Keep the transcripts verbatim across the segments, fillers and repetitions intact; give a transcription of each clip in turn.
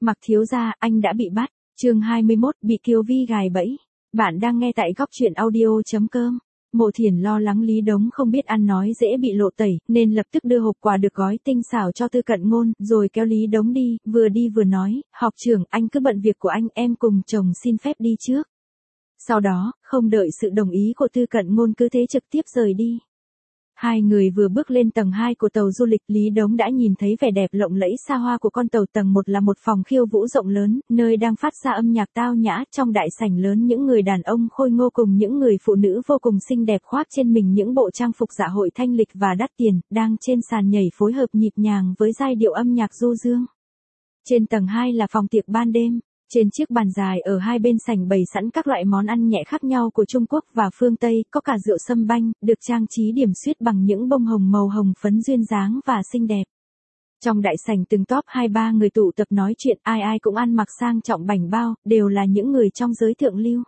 Mặc thiếu gia, anh đã bị bắt. Chương hai mươi mốt, bị Kiều Vi gài bẫy. Bạn đang nghe tại góc truyện audio chấm com. Mộ Thiển lo lắng Lý Đống không biết ăn nói dễ bị lộ tẩy, nên lập tức đưa hộp quà được gói tinh xảo cho Tư Cận Ngôn, rồi kéo Lý Đống đi, vừa đi vừa nói, học trưởng, anh cứ bận việc của anh, em cùng chồng xin phép đi trước. Sau đó, không đợi sự đồng ý của Tư Cận Ngôn cứ thế trực tiếp rời đi. Hai người vừa bước lên tầng hai của tàu du lịch, Lý Đống đã nhìn thấy vẻ đẹp lộng lẫy xa hoa của con tàu. Tầng một là một phòng khiêu vũ rộng lớn, nơi đang phát ra âm nhạc tao nhã. Trong đại sảnh lớn, những người đàn ông khôi ngô cùng những người phụ nữ vô cùng xinh đẹp khoác trên mình những bộ trang phục dạ hội thanh lịch và đắt tiền, đang trên sàn nhảy phối hợp nhịp nhàng với giai điệu âm nhạc du dương. Trên tầng hai là phòng tiệc ban đêm. Trên chiếc bàn dài ở hai bên sảnh bày sẵn các loại món ăn nhẹ khác nhau của Trung Quốc và phương Tây, có cả rượu sâm banh, được trang trí điểm xuyết bằng những bông hồng màu hồng phấn duyên dáng và xinh đẹp. Trong đại sảnh từng top hai ba người tụ tập nói chuyện, ai ai cũng ăn mặc sang trọng bảnh bao, đều là những người trong giới thượng lưu.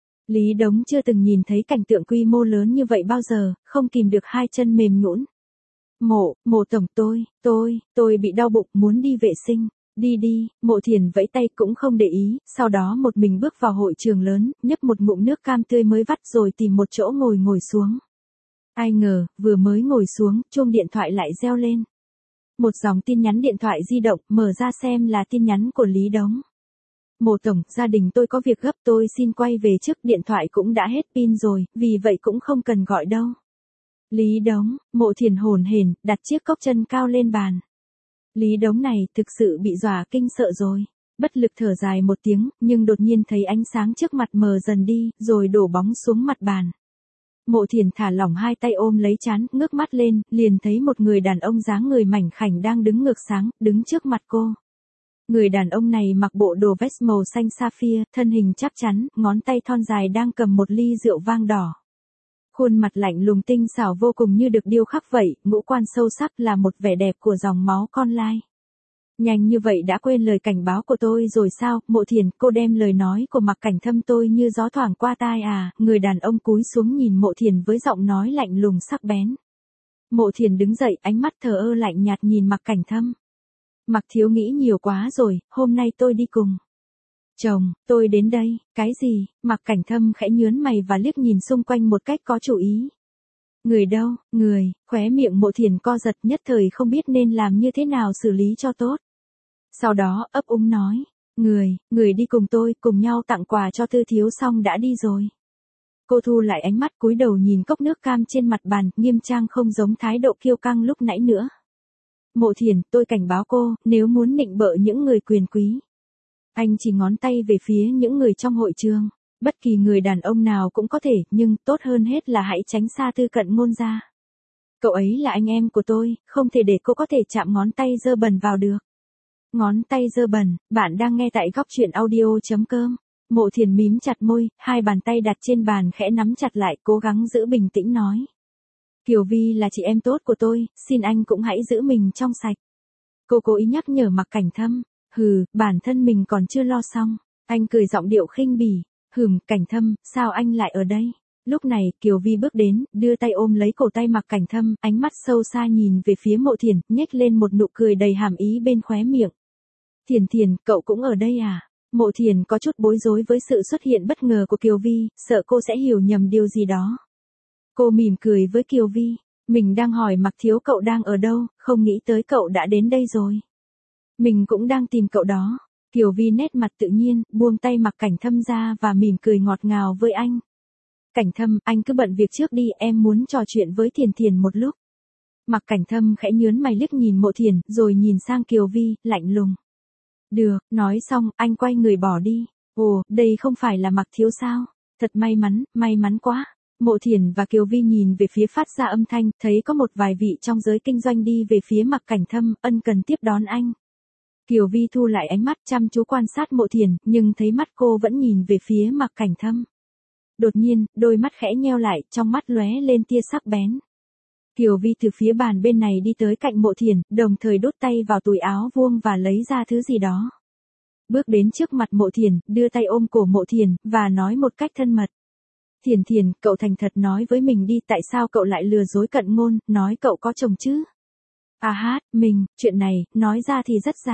Lý Đống chưa từng nhìn thấy cảnh tượng quy mô lớn như vậy bao giờ, không kìm được hai chân mềm nhũn. Mộ, mộ tổng tôi, tôi, tôi bị đau bụng, muốn đi vệ sinh. Đi đi, Mộ Thiển vẫy tay cũng không để ý, sau đó một mình bước vào hội trường lớn, nhấp một ngụm nước cam tươi mới vắt rồi tìm một chỗ ngồi ngồi xuống. Ai ngờ, vừa mới ngồi xuống, chuông điện thoại lại reo lên. Một dòng tin nhắn điện thoại di động, mở ra xem là tin nhắn của Lý Đống. Mộ tổng, gia đình tôi có việc gấp, tôi xin quay về trước, điện thoại cũng đã hết pin rồi, vì vậy cũng không cần gọi đâu. Lý Đống, Mộ Thiển hồn hển, đặt chiếc cốc chân cao lên bàn. Lý Đống này thực sự bị dọa kinh sợ rồi, bất lực thở dài một tiếng, nhưng đột nhiên thấy ánh sáng trước mặt mờ dần đi, rồi đổ bóng xuống mặt bàn. Mộ Thiển thả lỏng hai tay ôm lấy trán, ngước mắt lên, liền thấy một người đàn ông dáng người mảnh khảnh đang đứng ngược sáng, đứng trước mặt cô. Người đàn ông này mặc bộ đồ vest màu xanh sapphire, thân hình chắc chắn, ngón tay thon dài đang cầm một ly rượu vang đỏ. Khuôn mặt lạnh lùng tinh xảo vô cùng như được điêu khắc vậy, ngũ quan sâu sắc, là một vẻ đẹp của dòng máu con lai. Nhanh như vậy đã quên lời cảnh báo của tôi rồi sao? Mộ Thiển, cô đem lời nói của Mặc Cảnh Thâm tôi như gió thoảng qua tai à? Người đàn ông cúi xuống nhìn Mộ Thiển với giọng nói lạnh lùng sắc bén. Mộ Thiển đứng dậy, ánh mắt thờ ơ lạnh nhạt nhìn Mặc Cảnh Thâm. Mặc thiếu nghĩ nhiều quá rồi, hôm nay tôi đi cùng chồng, tôi đến đây. Cái gì? Mặc Cảnh Thâm khẽ nhướng mày và liếc nhìn xung quanh một cách có chủ ý. Người đâu? Người, khóe miệng Mộ Thiển co giật, nhất thời không biết nên làm như thế nào xử lý cho tốt. Sau đó, ấp úng nói, người, người đi cùng tôi, cùng nhau tặng quà cho Tư thiếu xong đã đi rồi. Cô thu lại ánh mắt, cúi đầu nhìn cốc nước cam trên mặt bàn, nghiêm trang không giống thái độ kiêu căng lúc nãy nữa. Mộ Thiển, tôi cảnh báo cô, nếu muốn nịnh bợ những người quyền quý. Anh chỉ ngón tay về phía những người trong hội trường. Bất kỳ người đàn ông nào cũng có thể, nhưng tốt hơn hết là hãy tránh xa Tư Cận Ngôn ra. Cậu ấy là anh em của tôi, không thể để cô có thể chạm ngón tay dơ bẩn vào được. Ngón tay dơ bẩn, bạn đang nghe tại góc truyện audio chấm com. Mộ Thiển mím chặt môi, hai bàn tay đặt trên bàn khẽ nắm chặt lại, cố gắng giữ bình tĩnh nói. Kiều Vi là chị em tốt của tôi, xin anh cũng hãy giữ mình trong sạch. Cô cố ý nhắc nhở Mặc Cảnh Thâm. Hừ, bản thân mình còn chưa lo xong. Anh cười giọng điệu khinh bỉ. Hừm, Cảnh Thâm, sao anh lại ở đây? Lúc này, Kiều Vi bước đến, đưa tay ôm lấy cổ tay Mặc Cảnh Thâm, ánh mắt sâu xa nhìn về phía Mộ Thiển, nhếch lên một nụ cười đầy hàm ý bên khóe miệng. Thiển Thiển, cậu cũng ở đây à? Mộ Thiển có chút bối rối với sự xuất hiện bất ngờ của Kiều Vi, sợ cô sẽ hiểu nhầm điều gì đó. Cô mỉm cười với Kiều Vi, mình đang hỏi Mặc thiếu cậu đang ở đâu, không nghĩ tới cậu đã đến đây rồi. Mình cũng đang tìm cậu đó. Kiều Vi nét mặt tự nhiên, buông tay Mặc Cảnh Thâm ra và mỉm cười ngọt ngào với anh. Cảnh Thâm, anh cứ bận việc trước đi, em muốn trò chuyện với Thiển Thiển một lúc. Mặc Cảnh Thâm khẽ nhướng mày liếc nhìn Mộ Thiển, rồi nhìn sang Kiều Vi, lạnh lùng. Được, nói xong, anh quay người bỏ đi. Ồ, đây không phải là Mặc thiếu sao? Thật may mắn, may mắn quá. Mộ Thiển và Kiều Vi nhìn về phía phát ra âm thanh, thấy có một vài vị trong giới kinh doanh đi về phía Mặc Cảnh Thâm, ân cần tiếp đón anh. Kiều Vi thu lại ánh mắt chăm chú quan sát Mộ Thiển, nhưng thấy mắt cô vẫn nhìn về phía Mặc Cảnh Thâm. Đột nhiên, đôi mắt khẽ nheo lại, trong mắt lóe lên tia sắc bén. Kiều Vi từ phía bàn bên này đi tới cạnh Mộ Thiển, đồng thời đút tay vào túi áo vuông và lấy ra thứ gì đó. Bước đến trước mặt Mộ Thiển, đưa tay ôm cổ Mộ Thiển, và nói một cách thân mật. Thiển Thiển, cậu thành thật nói với mình đi, tại sao cậu lại lừa dối Cận Ngôn, nói cậu có chồng chứ? À hát, mình, chuyện này, nói ra thì rất dài.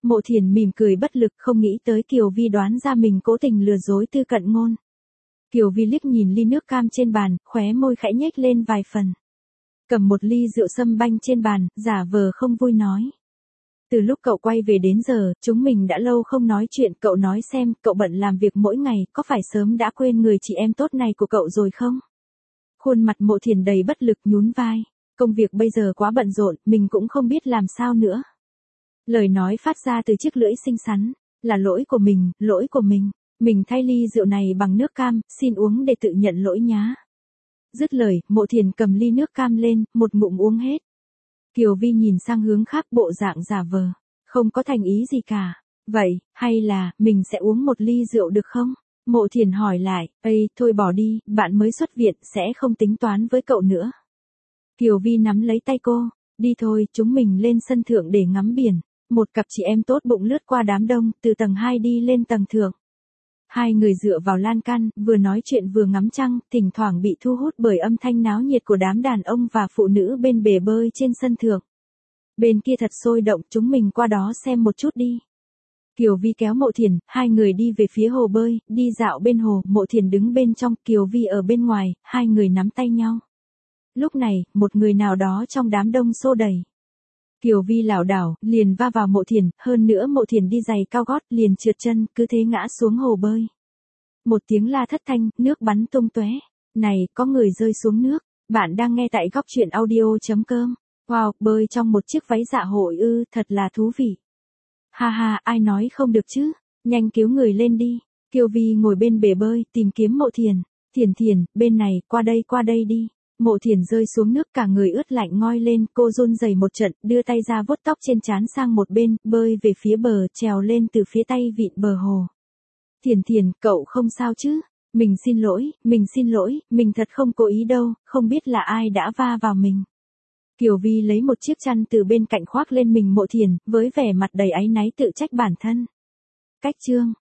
Mộ Thiền mỉm cười bất lực, không nghĩ tới Kiều Vi đoán ra mình cố tình lừa dối Tư Cận Ngôn. Kiều Vi liếc nhìn ly nước cam trên bàn, khóe môi khẽ nhếch lên vài phần. Cầm một ly rượu sâm banh trên bàn, giả vờ không vui nói. Từ lúc cậu quay về đến giờ, chúng mình đã lâu không nói chuyện, cậu nói xem, cậu bận làm việc mỗi ngày, có phải sớm đã quên người chị em tốt này của cậu rồi không? Khuôn mặt Mộ Thiền đầy bất lực nhún vai. Công việc bây giờ quá bận rộn, mình cũng không biết làm sao nữa. Lời nói phát ra từ chiếc lưỡi xinh xắn. Là lỗi của mình, lỗi của mình. Mình thay ly rượu này bằng nước cam, xin uống để tự nhận lỗi nhá. Dứt lời, Mộ Thiền cầm ly nước cam lên, một ngụm uống hết. Kiều Vi nhìn sang hướng khác, bộ dạng giả vờ. Không có thành ý gì cả. Vậy, hay là, mình sẽ uống một ly rượu được không? Mộ Thiền hỏi lại, ây, thôi bỏ đi, bạn mới xuất viện, sẽ không tính toán với cậu nữa. Kiều Vi nắm lấy tay cô, đi thôi, chúng mình lên sân thượng để ngắm biển. Một cặp chị em tốt bụng lướt qua đám đông, từ tầng hai đi lên tầng thượng. Hai người dựa vào lan can, vừa nói chuyện vừa ngắm trăng, thỉnh thoảng bị thu hút bởi âm thanh náo nhiệt của đám đàn ông và phụ nữ bên bể bơi trên sân thượng. Bên kia thật sôi động, chúng mình qua đó xem một chút đi. Kiều Vi kéo Mộ Thiền, hai người đi về phía hồ bơi, đi dạo bên hồ, Mộ Thiền đứng bên trong, Kiều Vi ở bên ngoài, hai người nắm tay nhau. Lúc này, một người nào đó trong đám đông xô đẩy. Kiều Vi lảo đảo, liền va vào Mộ Thiền, hơn nữa Mộ Thiền đi giày cao gót, liền trượt chân, cứ thế ngã xuống hồ bơi. Một tiếng la thất thanh, nước bắn tung tóe. Này, có người rơi xuống nước. Bạn đang nghe tại góc truyện audio chấm com. Wow, bơi trong một chiếc váy dạ hội ư, thật là thú vị. Ha ha, ai nói không được chứ, nhanh cứu người lên đi. Kiều Vi ngồi bên bể bơi, tìm kiếm Mộ Thiền. Thiền Thiền, bên này, qua đây qua đây đi. Mộ Thiền rơi xuống nước, cả người ướt lạnh ngoi lên, cô run rẩy một trận, đưa tay ra vuốt tóc trên trán sang một bên, bơi về phía bờ, trèo lên từ phía tay vịn bờ hồ. Thiền Thiền, cậu không sao chứ? Mình xin lỗi, mình xin lỗi, mình thật không cố ý đâu, không biết là ai đã va vào mình. Kiều Vi lấy một chiếc chăn từ bên cạnh khoác lên mình Mộ Thiền, với vẻ mặt đầy áy náy tự trách bản thân. Cách chương